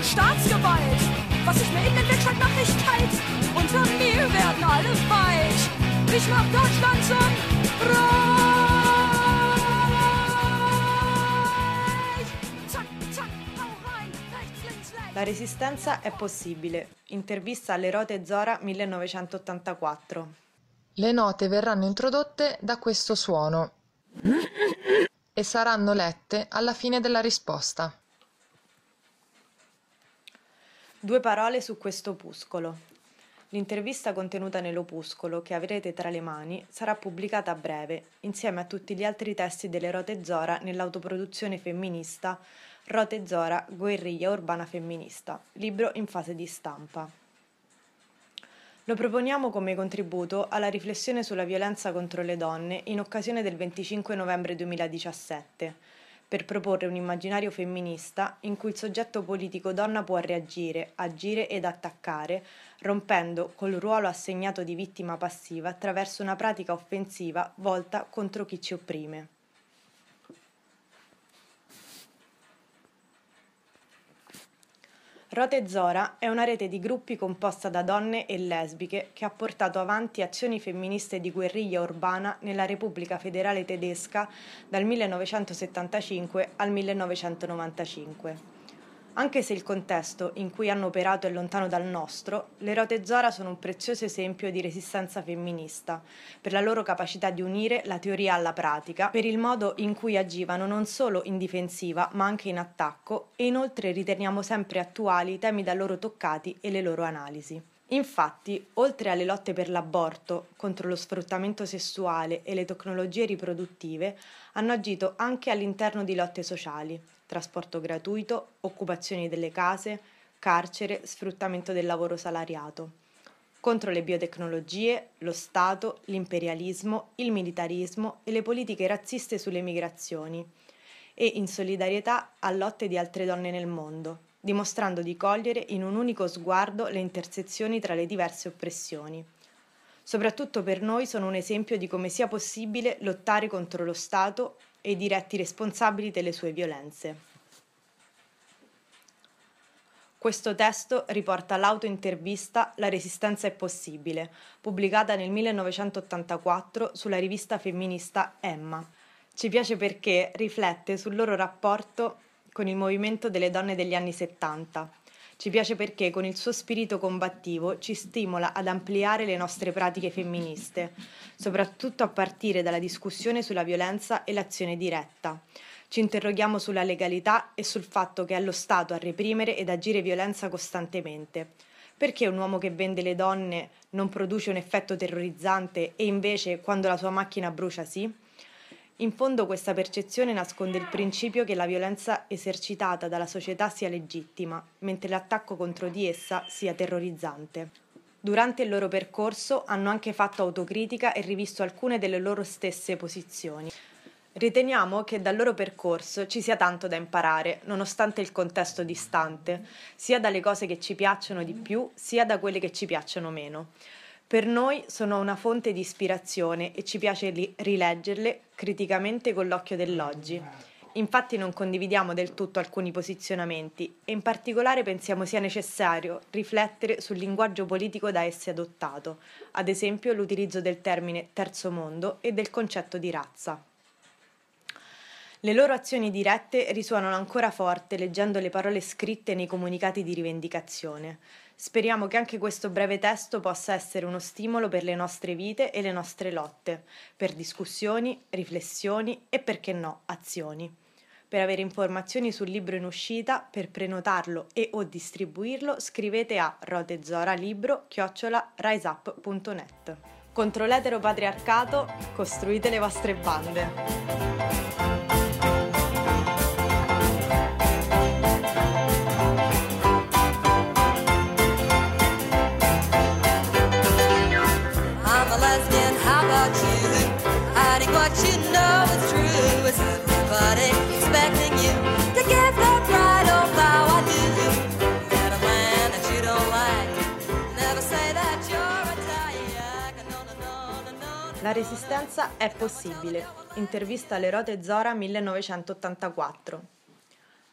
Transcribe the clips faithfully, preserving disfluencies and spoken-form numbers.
Staatsgewalt, was sich mir in den Werkstattnachricht teilt. Unter mir werden alle weich. Ich mach Deutschland zum Reich. Zack, zack, hau rein, rechts, links, rechts. La resistenza è possibile. Intervista alle Rote Zora millenovecentottantaquattro. Le note verranno introdotte da questo suono e saranno lette alla fine della risposta. Due parole su questo opuscolo. L'intervista contenuta nell'opuscolo, che avrete tra le mani, sarà pubblicata a breve, insieme a tutti gli altri testi delle Rote Zora nell'autoproduzione femminista Rote Zora, Guerriglia urbana femminista, libro in fase di stampa. Lo proponiamo come contributo alla riflessione sulla violenza contro le donne in occasione del venticinque novembre duemiladiciassette, per proporre un immaginario femminista in cui il soggetto politico donna può reagire, agire ed attaccare, rompendo col ruolo assegnato di vittima passiva attraverso una pratica offensiva volta contro chi ci opprime. Rote Zora è una rete di gruppi composta da donne e lesbiche che ha portato avanti azioni femministe di guerriglia urbana nella Repubblica Federale Tedesca dal millenovecentosettantacinque al millenovecentonovantacinque. Anche se il contesto in cui hanno operato è lontano dal nostro, le Rote Zora sono un prezioso esempio di resistenza femminista, per la loro capacità di unire la teoria alla pratica, per il modo in cui agivano non solo in difensiva ma anche in attacco, e inoltre riteniamo sempre attuali i temi da loro toccati e le loro analisi. Infatti, oltre alle lotte per l'aborto, contro lo sfruttamento sessuale e le tecnologie riproduttive, hanno agito anche all'interno di lotte sociali, trasporto gratuito, occupazioni delle case, carcere, sfruttamento del lavoro salariato, contro le biotecnologie, lo Stato, l'imperialismo, il militarismo e le politiche razziste sulle migrazioni, e in solidarietà a lotte di altre donne nel mondo, dimostrando di cogliere in un unico sguardo le intersezioni tra le diverse oppressioni. Soprattutto per noi sono un esempio di come sia possibile lottare contro lo Stato e i diretti responsabili delle sue violenze. Questo testo riporta l'autointervista La resistenza è possibile, pubblicata nel millenovecentottantaquattro sulla rivista femminista Emma. Ci piace perché riflette sul loro rapporto con il movimento delle donne degli anni settanta. Ci piace perché con il suo spirito combattivo ci stimola ad ampliare le nostre pratiche femministe, soprattutto a partire dalla discussione sulla violenza e l'azione diretta. Ci interroghiamo sulla legalità e sul fatto che è lo Stato a reprimere ed agire violenza costantemente. Perché un uomo che vende le donne non produce un effetto terrorizzante e invece quando la sua macchina brucia sì? In fondo questa percezione nasconde il principio che la violenza esercitata dalla società sia legittima, mentre l'attacco contro di essa sia terrorizzante. Durante il loro percorso hanno anche fatto autocritica e rivisto alcune delle loro stesse posizioni. Riteniamo che dal loro percorso ci sia tanto da imparare, nonostante il contesto distante, sia dalle cose che ci piacciono di più, sia da quelle che ci piacciono meno. Per noi sono una fonte di ispirazione e ci piace li- rileggerle criticamente con l'occhio dell'oggi. Infatti non condividiamo del tutto alcuni posizionamenti e in particolare pensiamo sia necessario riflettere sul linguaggio politico da essi adottato, ad esempio l'utilizzo del termine terzo mondo e del concetto di razza. Le loro azioni dirette risuonano ancora forte leggendo le parole scritte nei comunicati di rivendicazione. Speriamo che anche questo breve testo possa essere uno stimolo per le nostre vite e le nostre lotte, per discussioni, riflessioni e, perché no, azioni. Per avere informazioni sul libro in uscita, per prenotarlo e o distribuirlo, scrivete a rotezoralibro chiocciola riseup punto net. Contro l'eteropatriarcato, costruite le vostre bande. What you know is true is everybody expecting you to give the bride oh vow I do. Get a man that you don't like. Never say that you're Italian. No, no, no, no, no. La resistenza è possibile. Intervista alle Rote Zora millenovecentottantaquattro.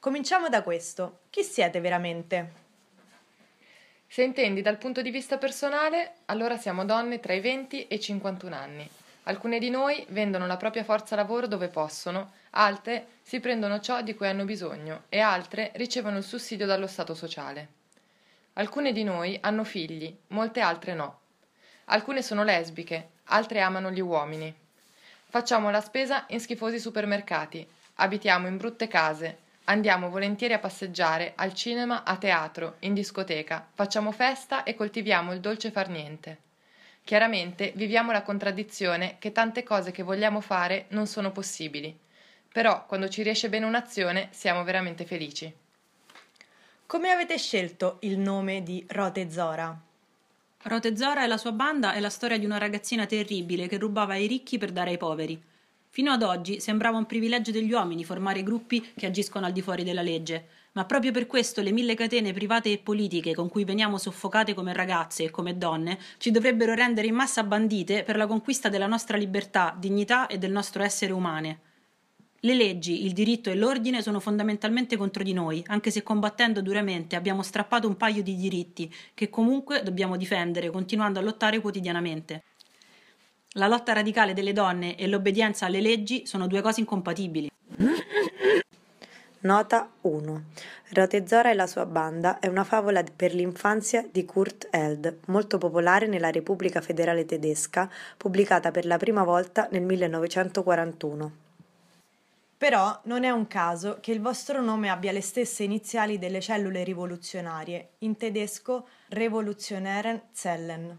Cominciamo da questo. Chi siete veramente? Se intendi dal punto di vista personale, allora siamo donne tra i venti e i cinquantuno anni. Alcune di noi vendono la propria forza lavoro dove possono, altre si prendono ciò di cui hanno bisogno e altre ricevono il sussidio dallo Stato sociale. Alcune di noi hanno figli, molte altre no. Alcune sono lesbiche, altre amano gli uomini. Facciamo la spesa in schifosi supermercati, abitiamo in brutte case, andiamo volentieri a passeggiare, al cinema, a teatro, in discoteca, facciamo festa e coltiviamo il dolce far niente. Chiaramente viviamo la contraddizione che tante cose che vogliamo fare non sono possibili, però quando ci riesce bene un'azione siamo veramente felici. Come avete scelto il nome di Rote Zora? Rote Zora e la sua banda è la storia di una ragazzina terribile che rubava ai ricchi per dare ai poveri. Fino ad oggi sembrava un privilegio degli uomini formare gruppi che agiscono al di fuori della legge, ma proprio per questo le mille catene private e politiche con cui veniamo soffocate come ragazze e come donne ci dovrebbero rendere in massa bandite per la conquista della nostra libertà, dignità e del nostro essere umane. Le leggi, il diritto e l'ordine sono fondamentalmente contro di noi, anche se combattendo duramente abbiamo strappato un paio di diritti che comunque dobbiamo difendere, continuando a lottare quotidianamente. La lotta radicale delle donne e l'obbedienza alle leggi sono due cose incompatibili. Nota uno. Rote Zora e la sua banda è una favola per l'infanzia di Kurt Held, molto popolare nella Repubblica Federale Tedesca, pubblicata per la prima volta nel millenovecentoquarantuno. Però non è un caso che il vostro nome abbia le stesse iniziali delle cellule rivoluzionarie, in tedesco Revolutionären Zellen.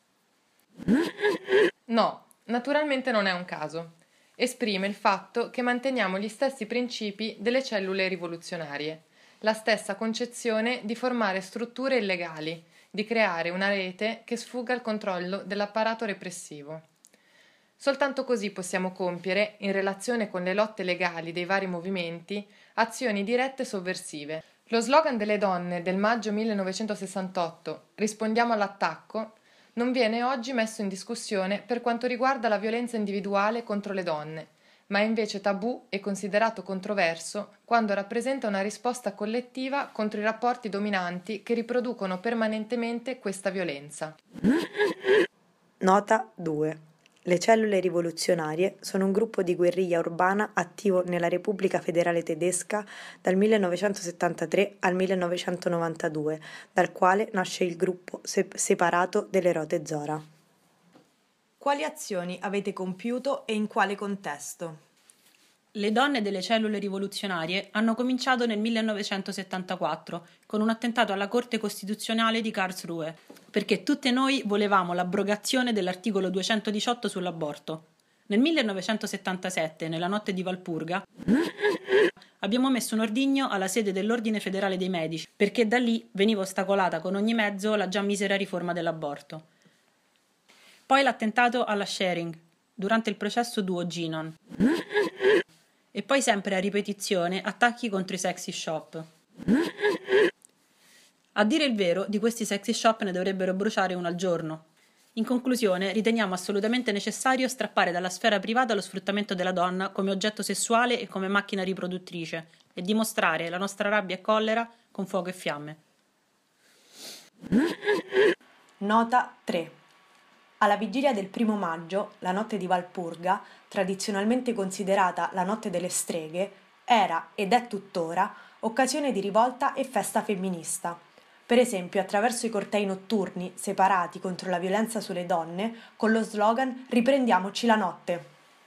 No, naturalmente non è un caso. Esprime il fatto che manteniamo gli stessi principi delle cellule rivoluzionarie, la stessa concezione di formare strutture illegali, di creare una rete che sfugga al controllo dell'apparato repressivo. Soltanto così possiamo compiere, in relazione con le lotte legali dei vari movimenti, azioni dirette e sovversive. Lo slogan delle donne del maggio millenovecentosessantotto, "Rispondiamo all'attacco", non viene oggi messo in discussione per quanto riguarda la violenza individuale contro le donne, ma è invece tabù e considerato controverso quando rappresenta una risposta collettiva contro i rapporti dominanti che riproducono permanentemente questa violenza. Nota due. Le cellule rivoluzionarie sono un gruppo di guerriglia urbana attivo nella Repubblica Federale Tedesca dal millenovecentosettantatré al millenovecentonovantadue, dal quale nasce il gruppo se- separato delle Rote Zora. Quali azioni avete compiuto e in quale contesto? Le donne delle cellule rivoluzionarie hanno cominciato nel millenovecentosettantaquattro con un attentato alla Corte Costituzionale di Karlsruhe, perché tutte noi volevamo l'abrogazione dell'articolo duecentodiciotto sull'aborto. Nel millenovecentosettantasette, nella notte di Valpurga, abbiamo messo un ordigno alla sede dell'Ordine Federale dei Medici, perché da lì veniva ostacolata con ogni mezzo la già misera riforma dell'aborto. Poi l'attentato alla Schering, durante il processo Duo Ginon. E poi sempre a ripetizione attacchi contro i sexy shop. A dire il vero, di questi sexy shop ne dovrebbero bruciare uno al giorno. In conclusione, riteniamo assolutamente necessario strappare dalla sfera privata lo sfruttamento della donna come oggetto sessuale e come macchina riproduttrice e dimostrare la nostra rabbia e collera con fuoco e fiamme. Nota tre. Alla vigilia del primo maggio, la notte di Valpurga, tradizionalmente considerata la notte delle streghe, era ed è tuttora occasione di rivolta e festa femminista. Per esempio attraverso i cortei notturni separati contro la violenza sulle donne con lo slogan "Riprendiamoci la notte".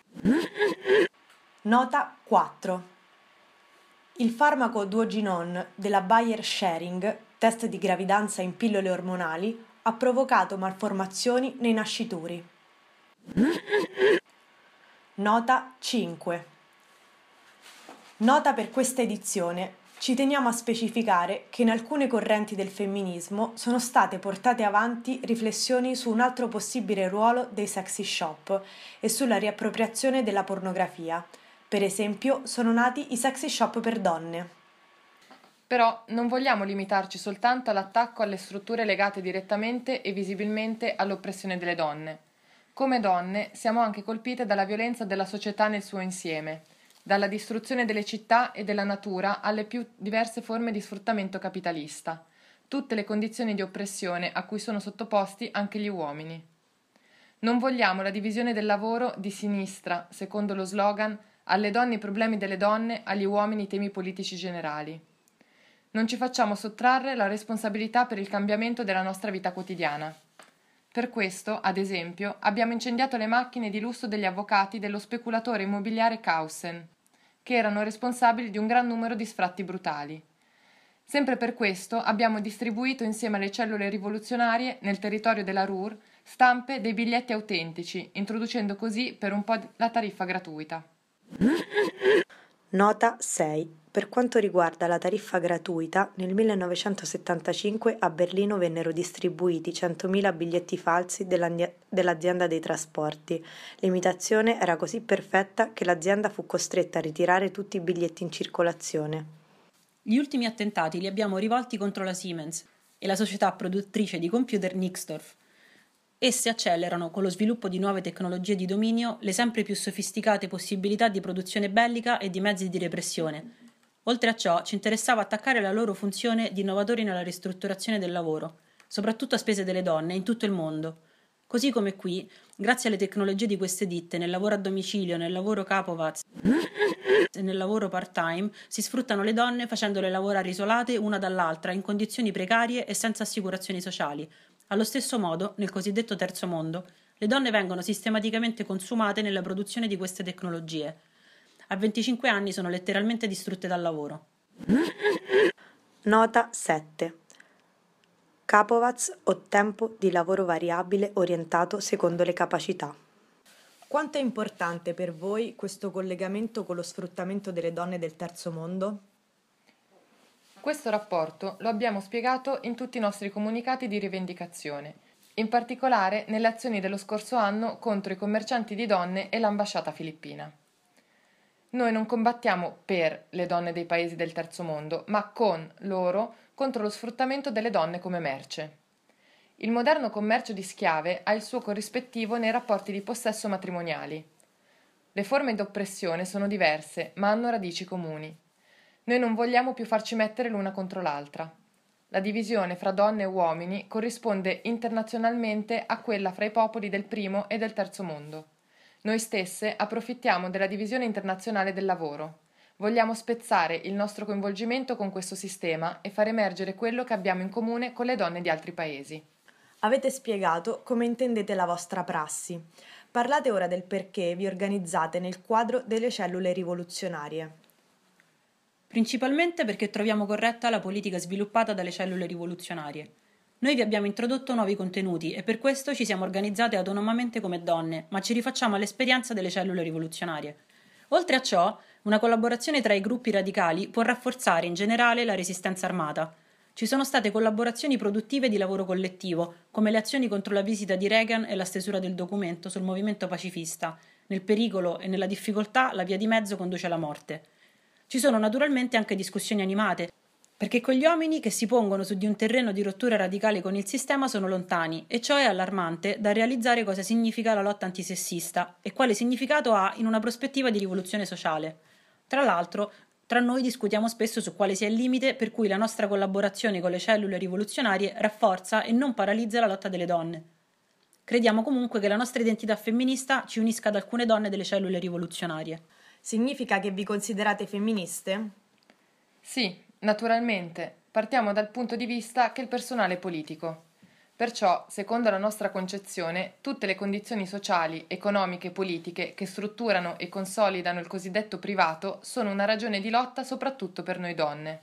Nota quattro. Il farmaco Duoginon della Bayer Schering, test di gravidanza in pillole ormonali, ha provocato malformazioni nei nascituri. Nota cinque. Nota per questa edizione. Ci teniamo a specificare che in alcune correnti del femminismo sono state portate avanti riflessioni su un altro possibile ruolo dei sexy shop e sulla riappropriazione della pornografia. Per esempio, sono nati i sexy shop per donne. Però non vogliamo limitarci soltanto all'attacco alle strutture legate direttamente e visibilmente all'oppressione delle donne. Come donne siamo anche colpite dalla violenza della società nel suo insieme, dalla distruzione delle città e della natura alle più diverse forme di sfruttamento capitalista, tutte le condizioni di oppressione a cui sono sottoposti anche gli uomini. Non vogliamo la divisione del lavoro di sinistra, secondo lo slogan «Alle donne i problemi delle donne, agli uomini i temi politici generali». Non ci facciamo sottrarre la responsabilità per il cambiamento della nostra vita quotidiana. Per questo, ad esempio, abbiamo incendiato le macchine di lusso degli avvocati dello speculatore immobiliare Kausen, che erano responsabili di un gran numero di sfratti brutali. Sempre per questo abbiamo distribuito insieme alle cellule rivoluzionarie, nel territorio della Ruhr, stampe dei biglietti autentici, introducendo così per un po' la tariffa gratuita. Nota sei. Per quanto riguarda la tariffa gratuita, nel millenovecentosettantacinque a Berlino vennero distribuiti centomila biglietti falsi dell'azienda dei trasporti. L'imitazione era così perfetta che l'azienda fu costretta a ritirare tutti i biglietti in circolazione. Gli ultimi attentati li abbiamo rivolti contro la Siemens e la società produttrice di computer Nixdorf. Esse accelerano, con lo sviluppo di nuove tecnologie di dominio, le sempre più sofisticate possibilità di produzione bellica e di mezzi di repressione. Oltre a ciò, ci interessava attaccare la loro funzione di innovatori nella ristrutturazione del lavoro, soprattutto a spese delle donne, in tutto il mondo. Così come qui, grazie alle tecnologie di queste ditte, nel lavoro a domicilio, nel lavoro capovaz e nel lavoro part-time, si sfruttano le donne facendole lavorare isolate una dall'altra, in condizioni precarie e senza assicurazioni sociali. Allo stesso modo, nel cosiddetto terzo mondo, le donne vengono sistematicamente consumate nella produzione di queste tecnologie. A venticinque anni sono letteralmente distrutte dal lavoro. Nota sette. Capovaz o tempo di lavoro variabile orientato secondo le capacità. Quanto è importante per voi questo collegamento con lo sfruttamento delle donne del terzo mondo? Questo rapporto lo abbiamo spiegato in tutti i nostri comunicati di rivendicazione, in particolare nelle azioni dello scorso anno contro i commercianti di donne e l'ambasciata filippina. Noi non combattiamo per le donne dei paesi del terzo mondo, ma con loro contro lo sfruttamento delle donne come merce. Il moderno commercio di schiave ha il suo corrispettivo nei rapporti di possesso matrimoniali. Le forme di oppressione sono diverse, ma hanno radici comuni. Noi non vogliamo più farci mettere l'una contro l'altra. La divisione fra donne e uomini corrisponde internazionalmente a quella fra i popoli del primo e del terzo mondo. Noi stesse approfittiamo della divisione internazionale del lavoro. Vogliamo spezzare il nostro coinvolgimento con questo sistema e far emergere quello che abbiamo in comune con le donne di altri paesi. Avete spiegato come intendete la vostra prassi. Parlate ora del perché vi organizzate nel quadro delle cellule rivoluzionarie. Principalmente perché troviamo corretta la politica sviluppata dalle cellule rivoluzionarie. Noi vi abbiamo introdotto nuovi contenuti e per questo ci siamo organizzate autonomamente come donne, ma ci rifacciamo all'esperienza delle cellule rivoluzionarie. Oltre a ciò, una collaborazione tra i gruppi radicali può rafforzare in generale la resistenza armata. Ci sono state collaborazioni produttive di lavoro collettivo, come le azioni contro la visita di Reagan e la stesura del documento sul movimento pacifista. Nel pericolo e nella difficoltà la via di mezzo conduce alla morte. Ci sono naturalmente anche discussioni animate, perché quegli uomini che si pongono su di un terreno di rottura radicale con il sistema sono lontani, e ciò è allarmante da realizzare cosa significa la lotta antisessista e quale significato ha in una prospettiva di rivoluzione sociale. Tra l'altro, tra noi discutiamo spesso su quale sia il limite per cui la nostra collaborazione con le cellule rivoluzionarie rafforza e non paralizza la lotta delle donne. Crediamo comunque che la nostra identità femminista ci unisca ad alcune donne delle cellule rivoluzionarie. Significa che vi considerate femministe? Sì, naturalmente. Partiamo dal punto di vista che il personale è politico. Perciò, secondo la nostra concezione, tutte le condizioni sociali, economiche e politiche che strutturano e consolidano il cosiddetto privato sono una ragione di lotta soprattutto per noi donne.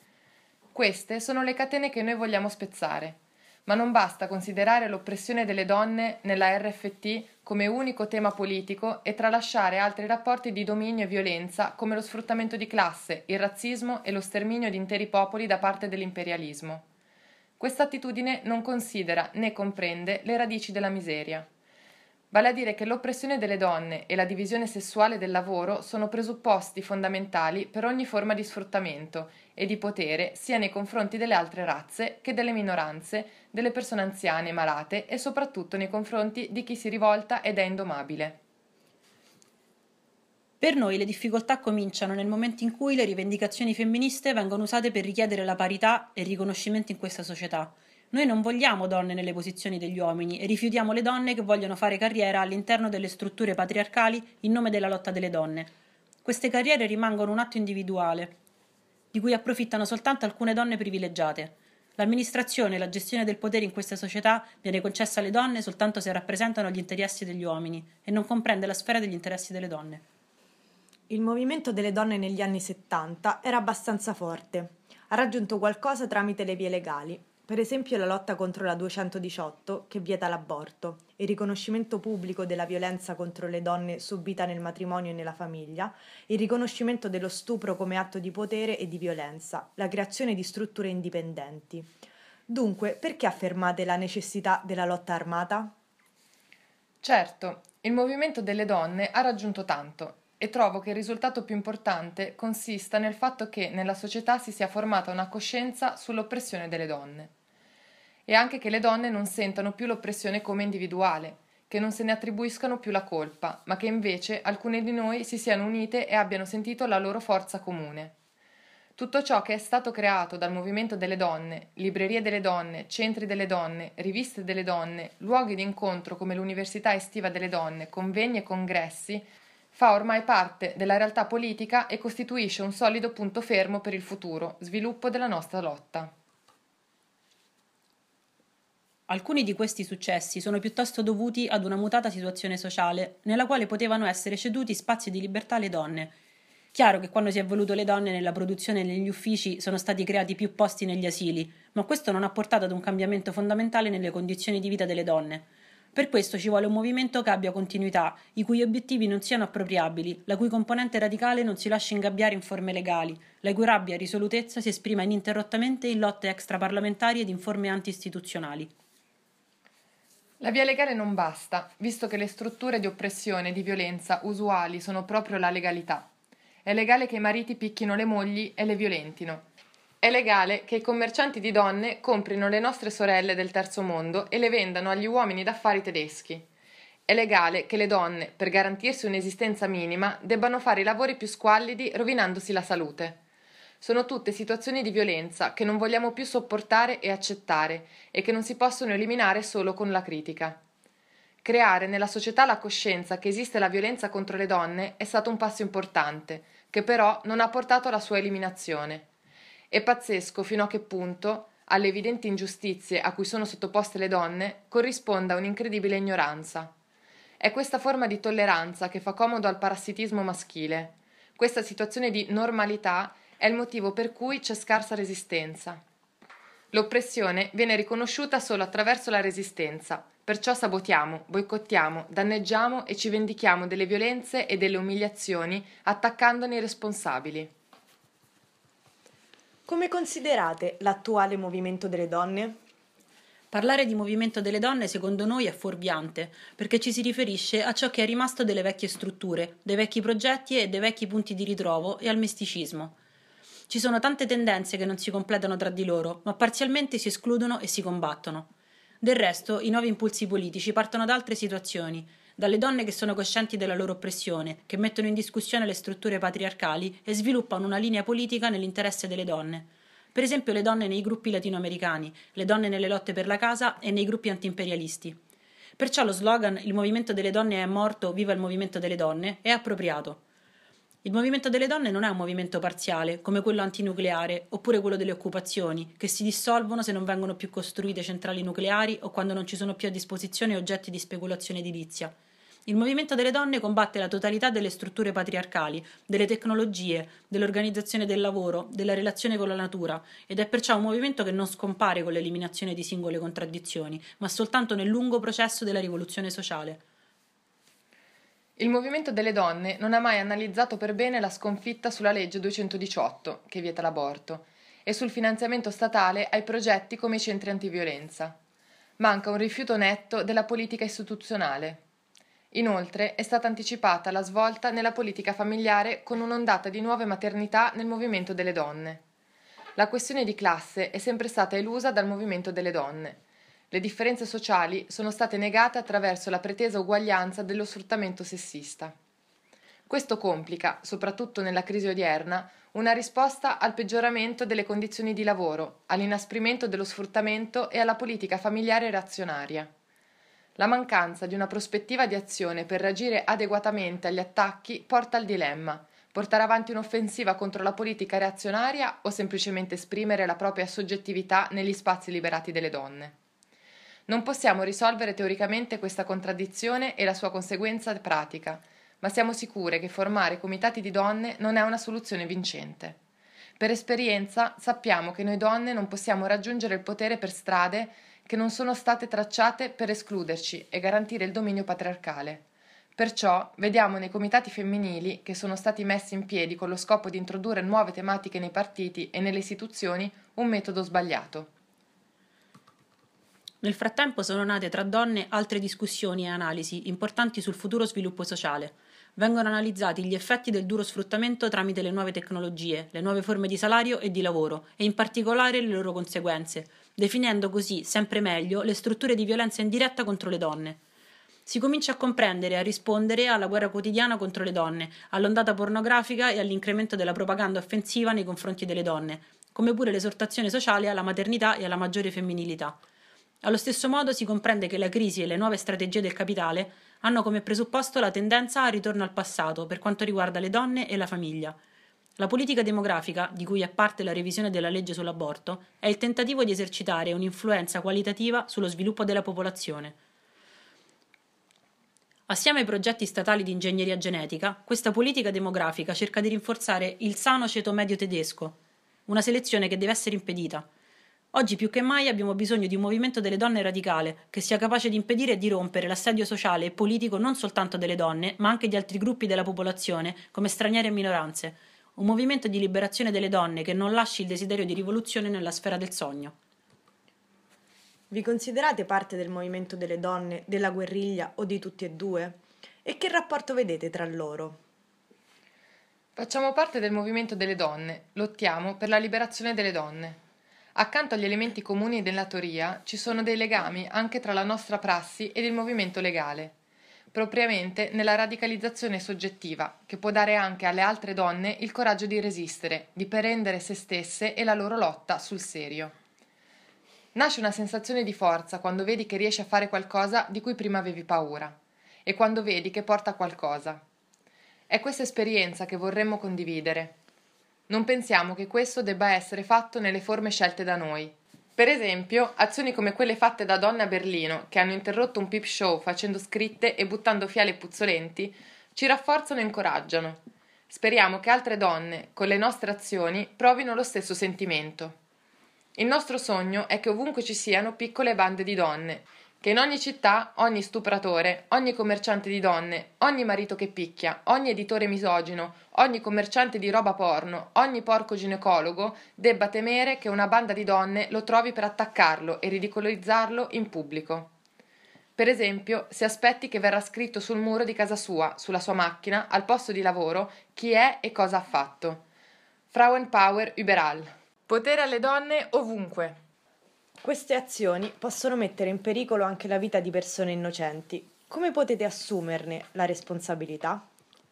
Queste sono le catene che noi vogliamo spezzare, ma non basta considerare l'oppressione delle donne nella R F T come unico tema politico e tralasciare altri rapporti di dominio e violenza come lo sfruttamento di classe, il razzismo e lo sterminio di interi popoli da parte dell'imperialismo. Questa attitudine non considera né comprende le radici della miseria. Vale a dire che l'oppressione delle donne e la divisione sessuale del lavoro sono presupposti fondamentali per ogni forma di sfruttamento e di potere sia nei confronti delle altre razze che delle minoranze, delle persone anziane, malate e soprattutto nei confronti di chi si rivolta ed è indomabile. Per noi le difficoltà cominciano nel momento in cui le rivendicazioni femministe vengono usate per richiedere la parità e il riconoscimento in questa società. Noi non vogliamo donne nelle posizioni degli uomini e rifiutiamo le donne che vogliono fare carriera all'interno delle strutture patriarcali in nome della lotta delle donne. Queste carriere rimangono un atto individuale, di cui approfittano soltanto alcune donne privilegiate. L'amministrazione e la gestione del potere in questa società viene concessa alle donne soltanto se rappresentano gli interessi degli uomini e non comprende la sfera degli interessi delle donne. Il movimento delle donne negli anni settanta era abbastanza forte. Ha raggiunto qualcosa tramite le vie legali, per esempio la lotta contro la duecentodiciotto che vieta l'aborto, il riconoscimento pubblico della violenza contro le donne subita nel matrimonio e nella famiglia, il riconoscimento dello stupro come atto di potere e di violenza, la creazione di strutture indipendenti. Dunque, perché affermate la necessità della lotta armata? Certo, il movimento delle donne ha raggiunto tanto e trovo che il risultato più importante consista nel fatto che nella società si sia formata una coscienza sull'oppressione delle donne e anche che le donne non sentano più l'oppressione come individuale, che non se ne attribuiscano più la colpa, ma che invece alcune di noi si siano unite e abbiano sentito la loro forza comune. Tutto ciò che è stato creato dal movimento delle donne, librerie delle donne, centri delle donne, riviste delle donne, luoghi di incontro come l'Università Estiva delle Donne, convegni e congressi, fa ormai parte della realtà politica e costituisce un solido punto fermo per il futuro sviluppo della nostra lotta. Alcuni di questi successi sono piuttosto dovuti ad una mutata situazione sociale, nella quale potevano essere ceduti spazi di libertà alle donne. Chiaro che quando si è voluto le donne nella produzione e negli uffici sono stati creati più posti negli asili, ma questo non ha portato ad un cambiamento fondamentale nelle condizioni di vita delle donne. Per questo ci vuole un movimento che abbia continuità, i cui obiettivi non siano appropriabili, la cui componente radicale non si lasci ingabbiare in forme legali, la cui rabbia e risolutezza si esprima ininterrottamente in lotte extraparlamentari ed in forme anti-istituzionali. La via legale non basta, visto che le strutture di oppressione e di violenza usuali sono proprio la legalità. È legale che i mariti picchino le mogli e le violentino. È legale che i commercianti di donne comprino le nostre sorelle del terzo mondo e le vendano agli uomini d'affari tedeschi. È legale che le donne, per garantirsi un'esistenza minima, debbano fare i lavori più squallidi rovinandosi la salute. Sono tutte situazioni di violenza che non vogliamo più sopportare e accettare e che non si possono eliminare solo con la critica. Creare nella società la coscienza che esiste la violenza contro le donne è stato un passo importante, che però non ha portato alla sua eliminazione. È pazzesco fino a che punto, alle evidenti ingiustizie a cui sono sottoposte le donne, corrisponda un'incredibile ignoranza. È questa forma di tolleranza che fa comodo al parassitismo maschile. Questa situazione di normalità è il motivo per cui c'è scarsa resistenza. L'oppressione viene riconosciuta solo attraverso la resistenza, perciò sabotiamo, boicottiamo, danneggiamo e ci vendichiamo delle violenze e delle umiliazioni attaccandone i responsabili. Come considerate l'attuale movimento delle donne? Parlare di movimento delle donne secondo noi è fuorviante, perché ci si riferisce a ciò che è rimasto delle vecchie strutture, dei vecchi progetti e dei vecchi punti di ritrovo e al misticismo. Ci sono tante tendenze che non si completano tra di loro, ma parzialmente si escludono e si combattono. Del resto, i nuovi impulsi politici partono da altre situazioni, dalle donne che sono coscienti della loro oppressione, che mettono in discussione le strutture patriarcali e sviluppano una linea politica nell'interesse delle donne. Per esempio le donne nei gruppi latinoamericani, le donne nelle lotte per la casa e nei gruppi antiimperialisti. Perciò lo slogan «Il movimento delle donne è morto, viva il movimento delle donne» è appropriato. Il movimento delle donne non è un movimento parziale, come quello antinucleare, oppure quello delle occupazioni, che si dissolvono se non vengono più costruite centrali nucleari o quando non ci sono più a disposizione oggetti di speculazione edilizia. Il movimento delle donne combatte la totalità delle strutture patriarcali, delle tecnologie, dell'organizzazione del lavoro, della relazione con la natura, ed è perciò un movimento che non scompare con l'eliminazione di singole contraddizioni, ma soltanto nel lungo processo della rivoluzione sociale. Il movimento delle donne non ha mai analizzato per bene la sconfitta sulla legge duecentodiciotto, che vieta l'aborto, e sul finanziamento statale ai progetti come i centri antiviolenza. Manca un rifiuto netto della politica istituzionale. Inoltre è stata anticipata la svolta nella politica familiare con un'ondata di nuove maternità nel movimento delle donne. La questione di classe è sempre stata elusa dal movimento delle donne. Le differenze sociali sono state negate attraverso la pretesa uguaglianza dello sfruttamento sessista. Questo complica, soprattutto nella crisi odierna, una risposta al peggioramento delle condizioni di lavoro, all'inasprimento dello sfruttamento e alla politica familiare reazionaria. La mancanza di una prospettiva di azione per reagire adeguatamente agli attacchi porta al dilemma: portare avanti un'offensiva contro la politica reazionaria o semplicemente esprimere la propria soggettività negli spazi liberati delle donne. Non possiamo risolvere teoricamente questa contraddizione e la sua conseguenza pratica, ma siamo sicure che formare comitati di donne non è una soluzione vincente. Per esperienza sappiamo che noi donne non possiamo raggiungere il potere per strade che non sono state tracciate per escluderci e garantire il dominio patriarcale. Perciò vediamo nei comitati femminili, che sono stati messi in piedi con lo scopo di introdurre nuove tematiche nei partiti e nelle istituzioni, un metodo sbagliato. Nel frattempo sono nate tra donne altre discussioni e analisi importanti sul futuro sviluppo sociale. Vengono analizzati gli effetti del duro sfruttamento tramite le nuove tecnologie, le nuove forme di salario e di lavoro e in particolare le loro conseguenze, definendo così sempre meglio le strutture di violenza indiretta contro le donne. Si comincia a comprendere e a rispondere alla guerra quotidiana contro le donne, all'ondata pornografica e all'incremento della propaganda offensiva nei confronti delle donne, come pure l'esortazione sociale alla maternità e alla maggiore femminilità. Allo stesso modo si comprende che la crisi e le nuove strategie del capitale hanno come presupposto la tendenza al ritorno al passato per quanto riguarda le donne e la famiglia. La politica demografica, di cui è parte la revisione della legge sull'aborto, è il tentativo di esercitare un'influenza qualitativa sullo sviluppo della popolazione. Assieme ai progetti statali di ingegneria genetica, questa politica demografica cerca di rinforzare il sano ceto medio tedesco, una selezione che deve essere impedita. Oggi più che mai abbiamo bisogno di un movimento delle donne radicale, che sia capace di impedire e di rompere l'assedio sociale e politico non soltanto delle donne, ma anche di altri gruppi della popolazione, come stranieri e minoranze. Un movimento di liberazione delle donne che non lasci il desiderio di rivoluzione nella sfera del sogno. Vi considerate parte del movimento delle donne, della guerriglia o di tutti e due? E che rapporto vedete tra loro? Facciamo parte del movimento delle donne, lottiamo per la liberazione delle donne. Accanto agli elementi comuni della teoria ci sono dei legami anche tra la nostra prassi ed il movimento legale, propriamente nella radicalizzazione soggettiva, che può dare anche alle altre donne il coraggio di resistere, di prendere se stesse e la loro lotta sul serio. Nasce una sensazione di forza quando vedi che riesci a fare qualcosa di cui prima avevi paura, e quando vedi che porta a qualcosa. È questa esperienza che vorremmo condividere. Non pensiamo che questo debba essere fatto nelle forme scelte da noi. Per esempio, azioni come quelle fatte da donne a Berlino, che hanno interrotto un peep show facendo scritte e buttando fiale puzzolenti, ci rafforzano e incoraggiano. Speriamo che altre donne, con le nostre azioni, provino lo stesso sentimento. Il nostro sogno è che ovunque ci siano piccole bande di donne, che in ogni città ogni stupratore, ogni commerciante di donne, ogni marito che picchia, ogni editore misogino, ogni commerciante di roba porno, ogni porco ginecologo debba temere che una banda di donne lo trovi per attaccarlo e ridicolizzarlo in pubblico. Per esempio, si aspetti che verrà scritto sul muro di casa sua, sulla sua macchina, al posto di lavoro, chi è e cosa ha fatto. Frauenpower überall. Potere alle donne ovunque. Queste azioni possono mettere in pericolo anche la vita di persone innocenti. Come potete assumerne la responsabilità?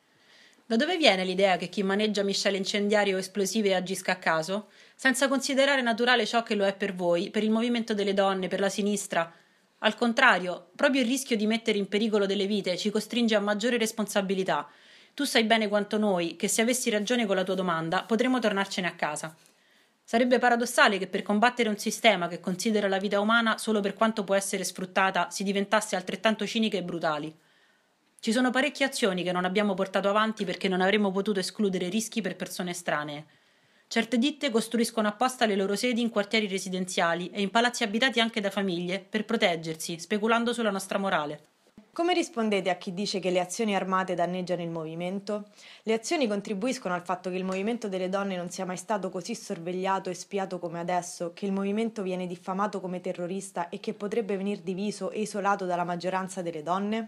Da dove viene l'idea che chi maneggia miscele incendiarie o esplosive agisca a caso, senza considerare naturale ciò che lo è per voi, per il movimento delle donne, per la sinistra? Al contrario, proprio il rischio di mettere in pericolo delle vite ci costringe a maggiore responsabilità. Tu sai bene quanto noi che se avessi ragione con la tua domanda potremmo tornarcene a casa. Sarebbe paradossale che per combattere un sistema che considera la vita umana solo per quanto può essere sfruttata si diventasse altrettanto ciniche e brutali. Ci sono parecchie azioni che non abbiamo portato avanti perché non avremmo potuto escludere rischi per persone estranee. Certe ditte costruiscono apposta le loro sedi in quartieri residenziali e in palazzi abitati anche da famiglie per proteggersi, speculando sulla nostra morale. Come rispondete a chi dice che le azioni armate danneggiano il movimento? Le azioni contribuiscono al fatto che il movimento delle donne non sia mai stato così sorvegliato e spiato come adesso, che il movimento viene diffamato come terrorista e che potrebbe venir diviso e isolato dalla maggioranza delle donne?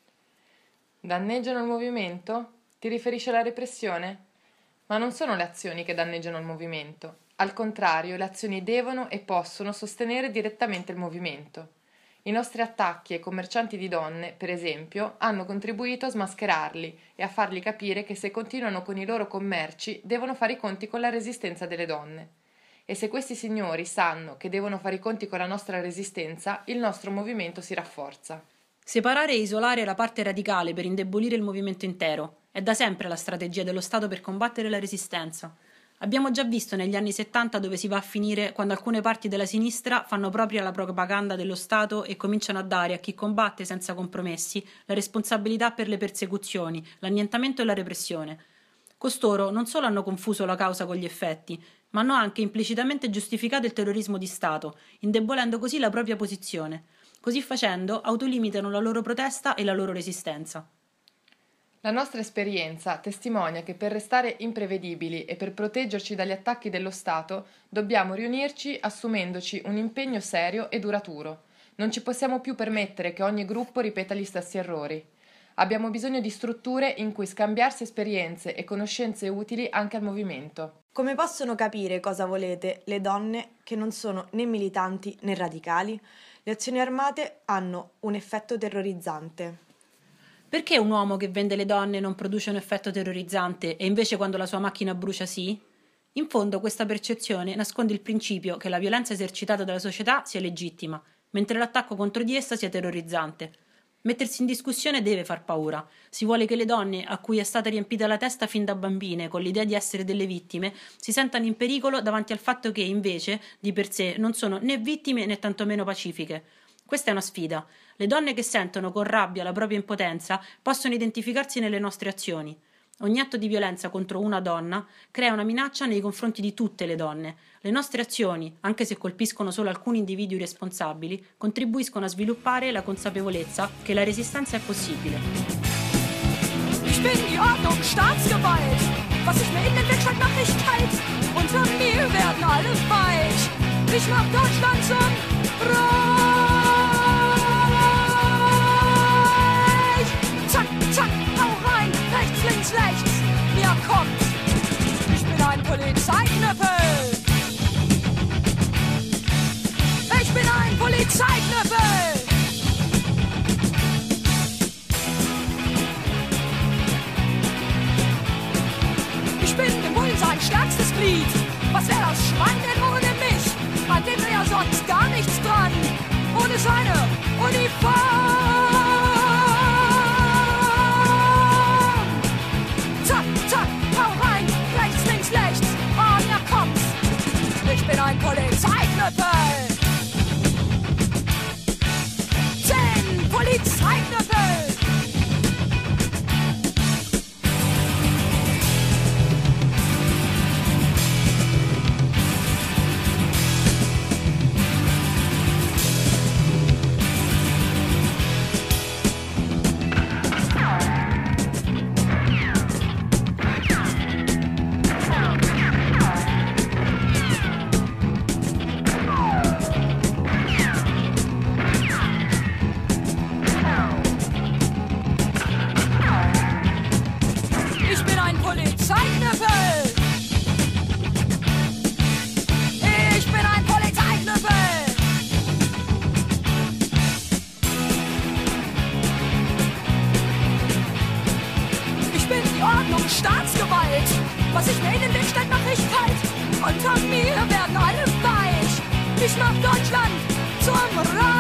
Danneggiano il movimento? Ti riferisci alla repressione? Ma non sono le azioni che danneggiano il movimento. Al contrario, le azioni devono e possono sostenere direttamente il movimento. I nostri attacchi ai commercianti di donne, per esempio, hanno contribuito a smascherarli e a fargli capire che se continuano con i loro commerci devono fare i conti con la resistenza delle donne. E se questi signori sanno che devono fare i conti con la nostra resistenza, il nostro movimento si rafforza. Separare e isolare la parte radicale per indebolire il movimento intero è da sempre la strategia dello Stato per combattere la resistenza. Abbiamo già visto negli anni settanta dove si va a finire quando alcune parti della sinistra fanno propria la propaganda dello Stato e cominciano a dare a chi combatte senza compromessi la responsabilità per le persecuzioni, l'annientamento e la repressione. Costoro non solo hanno confuso la causa con gli effetti, ma hanno anche implicitamente giustificato il terrorismo di Stato, indebolendo così la propria posizione. Così facendo autolimitano la loro protesta e la loro resistenza. La nostra esperienza testimonia che per restare imprevedibili e per proteggerci dagli attacchi dello Stato dobbiamo riunirci assumendoci un impegno serio e duraturo. Non ci possiamo più permettere che ogni gruppo ripeta gli stessi errori. Abbiamo bisogno di strutture in cui scambiarsi esperienze e conoscenze utili anche al movimento. Come possono capire cosa volete le donne che non sono né militanti né radicali? Le azioni armate hanno un effetto terrorizzante. Perché un uomo che vende le donne non produce un effetto terrorizzante e invece quando la sua macchina brucia sì? In fondo questa percezione nasconde il principio che la violenza esercitata dalla società sia legittima, mentre l'attacco contro di essa sia terrorizzante. Mettersi in discussione deve far paura. Si vuole che le donne, a cui è stata riempita la testa fin da bambine con l'idea di essere delle vittime, si sentano in pericolo davanti al fatto che, invece, di per sé non sono né vittime né tantomeno pacifiche. Questa è una sfida. Le donne che sentono con rabbia la propria impotenza possono identificarsi nelle nostre azioni. Ogni atto di violenza contro una donna crea una minaccia nei confronti di tutte le donne. Le nostre azioni, anche se colpiscono solo alcuni individui responsabili, contribuiscono a sviluppare la consapevolezza che la resistenza è possibile. Ich bin die Ordnung, Staatsgewalt. Was ich mir in den Wegschlag mach ich kalt. Unter mir werden alle weich. Ich mach Deutschland zum Reich. Zack, zack, hau rein. Rechts, links, rechts. Mir kommt. Ich bin ein Polizeiknüppel. Ich bin ein Polizeiknüppel. Ich bin dem Bullen sein stärkstes Glied. Was wär das Schwein denn ohne mich? An dem wär ja sonst gar nichts dran. Ohne seine Uniform. Zack, zack, hau rein. Rechts, links, rechts. Oh, ja kommt's. Ich bin ein Polizeiknüppel. Zehn Polizeiknüppel. Staatsgewalt. Was ich mir in den Weg steig, mach ich kalt. Unter mir werden alle weich. Ich mach Deutschland zum Reich.